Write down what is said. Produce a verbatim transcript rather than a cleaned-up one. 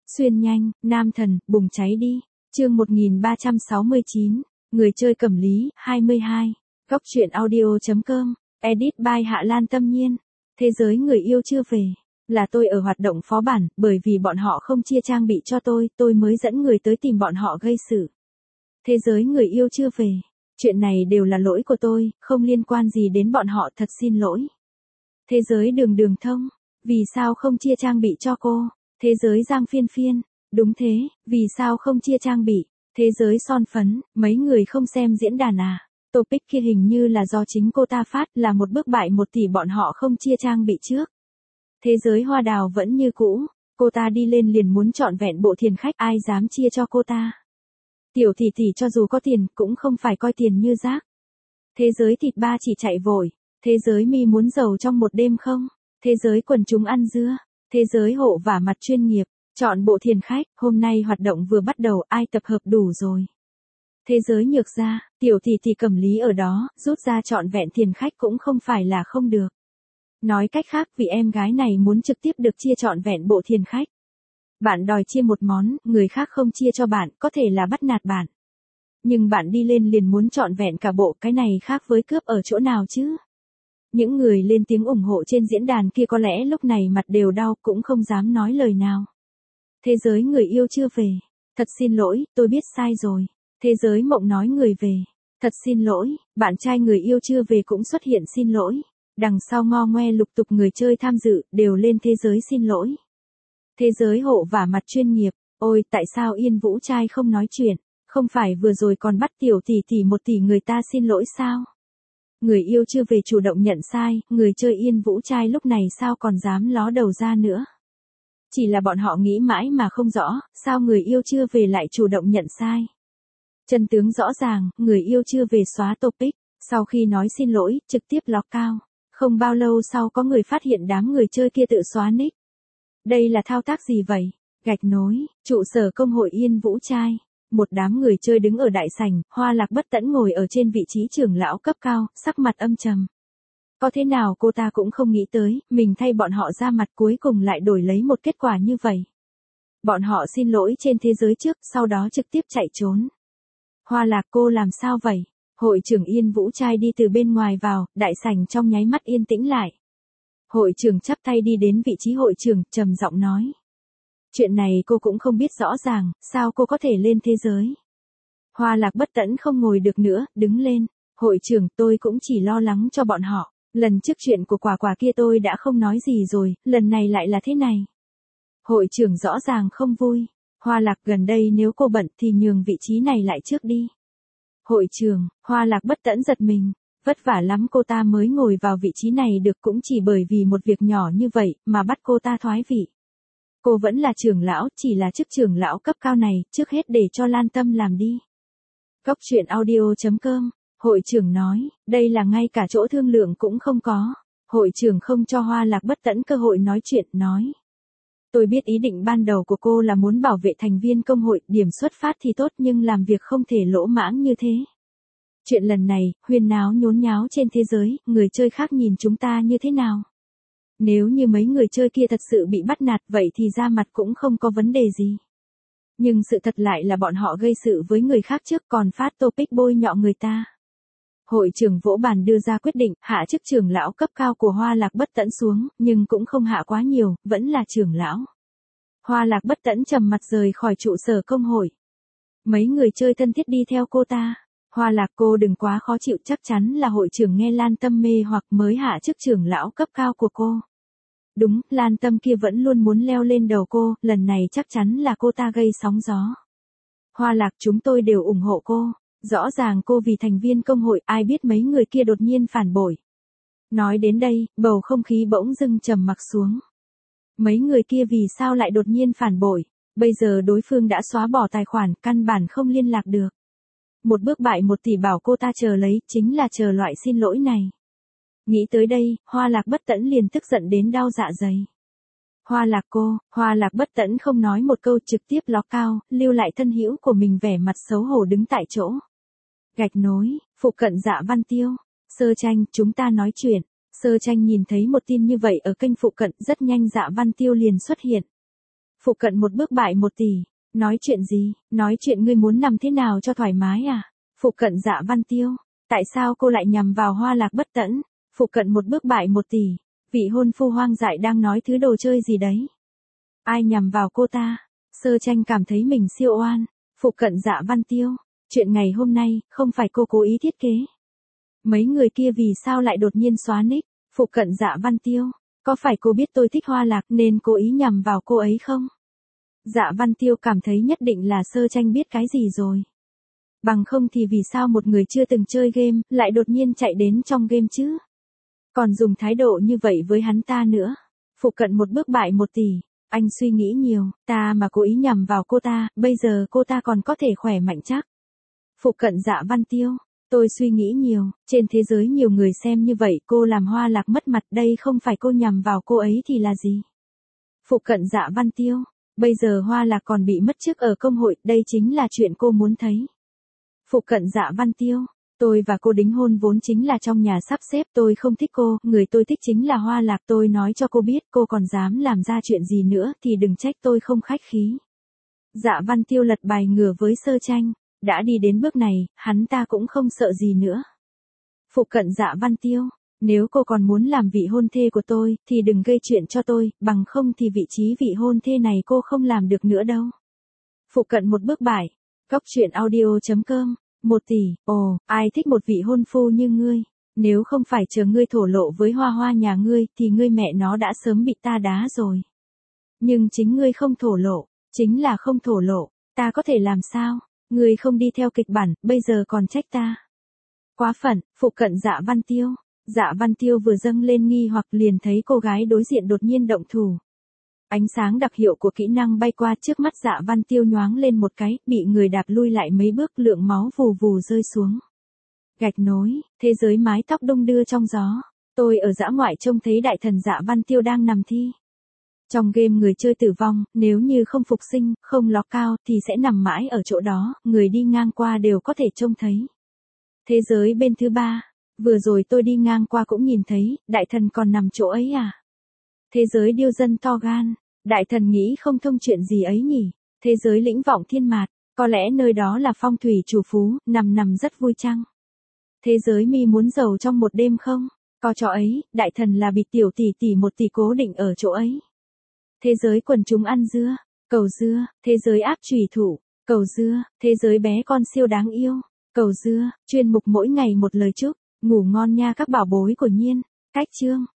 Xuyên nhanh, nam thần, bùng cháy đi. Chương một nghìn ba trăm sáu mươi chín, người chơi Cẩm Lý, hai mươi hai. Góc truyện audio chấm com, edit by Hạ Lan Tâm Nhiên. Thế giới người yêu chưa về. Là tôi ở hoạt động phó bản, bởi vì bọn họ không chia trang bị cho tôi, tôi mới dẫn người tới tìm bọn họ gây sự. Thế giới người yêu chưa về. Chuyện này đều là lỗi của tôi, không liên quan gì đến bọn họ, thật xin lỗi. Thế giới đường đường thông, vì sao không chia trang bị cho cô? Thế giới Giang Phiên Phiên, đúng thế, vì sao không chia trang bị? Thế giới Son Phấn, mấy người không xem diễn đàn à? Topic kia hình như là do chính cô ta phát, là một bước bại một tỷ bọn họ không chia trang bị trước. Thế giới Hoa Đào vẫn như cũ, cô ta đi lên liền muốn trọn vẹn bộ thiền khách, ai dám chia cho cô ta? Tiểu tỷ tỷ cho dù có tiền, cũng không phải coi tiền như rác. Thế giới Thịt Ba chỉ chạy vội, thế giới Mi muốn giàu trong một đêm không? Thế giới Quần chúng ăn dưa, thế giới Hộ vả mặt chuyên nghiệp, chọn bộ thiền khách, hôm nay hoạt động vừa bắt đầu, ai tập hợp đủ rồi? Thế giới Nhược Gia, tiểu tỷ tỷ Cẩm Lý ở đó, rút ra trọn vẹn thiền khách cũng không phải là không được. Nói cách khác, vì em gái này muốn trực tiếp được chia trọn vẹn bộ thiền khách. Bạn đòi chia một món, người khác không chia cho bạn, có thể là bắt nạt bạn. Nhưng bạn đi lên liền muốn trọn vẹn cả bộ, cái này khác với cướp ở chỗ nào chứ? Những người lên tiếng ủng hộ trên diễn đàn kia có lẽ lúc này mặt đều đau, cũng không dám nói lời nào. Thế giới người yêu chưa về. Thật xin lỗi, tôi biết sai rồi. Thế giới Mộng nói người về. Thật xin lỗi, bạn trai người yêu chưa về cũng xuất hiện xin lỗi. Đằng sau ngo ngoe lục tục người chơi tham dự, đều lên thế giới xin lỗi. Thế giới Hộ vả mặt chuyên nghiệp, ôi tại sao Yên Vũ trai không nói chuyện, không phải vừa rồi còn bắt tiểu tỷ tỷ một tỷ người ta xin lỗi sao? Người yêu chưa về chủ động nhận sai, người chơi Yên Vũ trai lúc này sao còn dám ló đầu ra nữa? Chỉ là bọn họ nghĩ mãi mà không rõ, sao người yêu chưa về lại chủ động nhận sai? Chân tướng rõ ràng, người yêu chưa về xóa topic, sau khi nói xin lỗi, trực tiếp lọc cao. Không bao lâu sau có người phát hiện đám người chơi kia tự xóa nick. Đây là thao tác gì vậy? Gạch nối, trụ sở công hội Yên Vũ trai. Một đám người chơi đứng ở đại sảnh, Hoa Lạc Bất Tẫn ngồi ở trên vị trí trưởng lão cấp cao, sắc mặt âm trầm. Có thế nào cô ta cũng không nghĩ tới, mình thay bọn họ ra mặt cuối cùng lại đổi lấy một kết quả như vậy. Bọn họ xin lỗi trên thế giới trước, sau đó trực tiếp chạy trốn. Hoa Lạc cô làm sao vậy? Hội trưởng Yên Vũ trai đi từ bên ngoài vào, đại sảnh trong nháy mắt yên tĩnh lại. Hội trưởng chắp tay đi đến vị trí hội trưởng, trầm giọng nói. Chuyện này cô cũng không biết rõ ràng, sao cô có thể lên thế giới? Hoa Lạc Bất Tẫn không ngồi được nữa, đứng lên. Hội trưởng, tôi cũng chỉ lo lắng cho bọn họ. Lần trước chuyện của quả quả kia tôi đã không nói gì rồi, lần này lại là thế này. Hội trưởng rõ ràng không vui. Hoa Lạc gần đây nếu cô bận thì nhường vị trí này lại trước đi. Hội trưởng, Hoa Lạc Bất Tẫn giật mình. Vất vả lắm cô ta mới ngồi vào vị trí này được, cũng chỉ bởi vì một việc nhỏ như vậy mà bắt cô ta thoái vị. Cô vẫn là trưởng lão, chỉ là chức trưởng lão cấp cao này, trước hết để cho Lan Tâm làm đi. Góc truyện audio chấm com, hội trưởng nói, đây là ngay cả chỗ thương lượng cũng không có. Hội trưởng không cho Hoa Lạc Bất Tẫn cơ hội nói chuyện, nói. Tôi biết ý định ban đầu của cô là muốn bảo vệ thành viên công hội, điểm xuất phát thì tốt nhưng làm việc không thể lỗ mãng như thế. Chuyện lần này, huyên náo nhốn nháo trên thế giới, người chơi khác nhìn chúng ta như thế nào? Nếu như mấy người chơi kia thật sự bị bắt nạt vậy thì ra mặt cũng không có vấn đề gì. Nhưng sự thật lại là bọn họ gây sự với người khác trước còn phát topic bôi nhọ người ta. Hội trưởng vỗ bàn đưa ra quyết định, hạ chức trưởng lão cấp cao của Hoa Lạc Bất Tẫn xuống, nhưng cũng không hạ quá nhiều, vẫn là trưởng lão. Hoa Lạc Bất Tẫn trầm mặt rời khỏi trụ sở công hội. Mấy người chơi thân thiết đi theo cô ta. Hoa Lạc cô đừng quá khó chịu, chắc chắn là hội trưởng nghe Lan Tâm mê hoặc mới hạ chức trưởng lão cấp cao của cô. Đúng, Lan Tâm kia vẫn luôn muốn leo lên đầu cô, lần này chắc chắn là cô ta gây sóng gió. Hoa Lạc chúng tôi đều ủng hộ cô, rõ ràng cô vì thành viên công hội, ai biết mấy người kia đột nhiên phản bội. Nói đến đây, bầu không khí bỗng dưng trầm mặc xuống. Mấy người kia vì sao lại đột nhiên phản bội, bây giờ đối phương đã xóa bỏ tài khoản, căn bản không liên lạc được. Một bước bại một tỷ bảo cô ta chờ lấy, chính là chờ loại xin lỗi này. Nghĩ tới đây, Hoa Lạc Bất Tẫn liền tức giận đến đau dạ dày. Hoa Lạc cô, Hoa Lạc Bất Tẫn không nói một câu trực tiếp ló cao, lưu lại thân hữu của mình vẻ mặt xấu hổ đứng tại chỗ. Gạch nối, phụ cận Dạ Văn Tiêu, Sơ Tranh, chúng ta nói chuyện. Sơ Tranh nhìn thấy một tin như vậy ở kênh phụ cận, rất nhanh Dạ Văn Tiêu liền xuất hiện. Phụ cận một bước bại một tỷ. Nói chuyện gì, nói chuyện ngươi muốn nằm thế nào cho thoải mái à? Phụ cận Dạ Văn Tiêu, tại sao cô lại nhằm vào Hoa Lạc bất tẫn? Phụ cận một bước bại một tỷ. Vị hôn phu hoang dại đang nói thứ đồ chơi gì đấy? Ai nhằm vào cô ta? Sơ Tranh cảm thấy mình siêu oan. Phụ cận Dạ Văn Tiêu, chuyện ngày hôm nay, không phải cô cố ý thiết kế. Mấy người kia vì sao lại đột nhiên xóa nick? Phụ cận Dạ Văn Tiêu, có phải cô biết tôi thích Hoa Lạc nên cố ý nhằm vào cô ấy không? Dạ Văn Tiêu cảm thấy nhất định là Sơ Tranh biết cái gì rồi. Bằng không thì vì sao một người chưa từng chơi game, lại đột nhiên chạy đến trong game chứ? Còn dùng thái độ như vậy với hắn ta nữa. Phụ cận một bước bại một tỷ. Anh suy nghĩ nhiều, ta mà cố ý nhằm vào cô ta, bây giờ cô ta còn có thể khỏe mạnh chắc. Phụ cận Dạ Văn Tiêu, tôi suy nghĩ nhiều, trên thế giới nhiều người xem như vậy cô làm Hoa Lạc mất mặt, đây không phải cô nhằm vào cô ấy thì là gì? Phụ cận Dạ Văn Tiêu, bây giờ Hoa Lạc còn bị mất chức ở công hội, đây chính là chuyện cô muốn thấy. Phụ cận Dạ Văn Tiêu, tôi và cô đính hôn vốn chính là trong nhà sắp xếp, tôi không thích cô, người tôi thích chính là Hoa Lạc, tôi nói cho cô biết, cô còn dám làm ra chuyện gì nữa thì đừng trách tôi không khách khí. Dạ Văn Tiêu lật bài ngửa với Sơ Tranh, đã đi đến bước này, hắn ta cũng không sợ gì nữa. Phụ cận Dạ Văn Tiêu, nếu cô còn muốn làm vị hôn thê của tôi, thì đừng gây chuyện cho tôi, bằng không thì vị trí vị hôn thê này cô không làm được nữa đâu. Phụ cận một bước bại. Góc truyện audio chấm com, một tỷ, ồ, ai thích một vị hôn phu như ngươi, nếu không phải chờ ngươi thổ lộ với Hoa Hoa nhà ngươi thì ngươi mẹ nó đã sớm bị ta đá rồi. Nhưng chính ngươi không thổ lộ, chính là không thổ lộ, ta có thể làm sao, ngươi không đi theo kịch bản, bây giờ còn trách ta. Quá phận, phụ cận Dạ Văn Tiêu, Dạ Văn Tiêu vừa dâng lên nghi hoặc liền thấy cô gái đối diện đột nhiên động thủ. Ánh sáng đặc hiệu của kỹ năng bay qua trước mắt Dạ Văn Tiêu nhoáng lên một cái, bị người đạp lui lại mấy bước, lượng máu vù vù rơi xuống. Gạch nối, thế giới mái tóc đung đưa trong gió. Tôi ở dã ngoại trông thấy đại thần Dạ Văn Tiêu đang nằm thi. Trong game người chơi tử vong, nếu như không phục sinh, không ló cao thì sẽ nằm mãi ở chỗ đó, người đi ngang qua đều có thể trông thấy. Thế giới bên thứ ba, vừa rồi tôi đi ngang qua cũng nhìn thấy, đại thần còn nằm chỗ ấy à? Thế giới điêu dân to gan, đại thần nghĩ không thông chuyện gì ấy nhỉ? Thế giới lĩnh vọng thiên mạt, có lẽ nơi đó là phong thủy chủ phú, nằm nằm rất vui chăng? Thế giới mi muốn giàu trong một đêm không? Có chỗ ấy, đại thần là bị tiểu tỷ tỷ một tỷ cố định ở chỗ ấy. Thế giới quần chúng ăn dưa, cầu dưa, thế giới áp chủy thủ, cầu dưa, thế giới bé con siêu đáng yêu, cầu dưa, chuyên mục mỗi ngày một lời chúc, ngủ ngon nha các bảo bối của Nhiên, cách chương.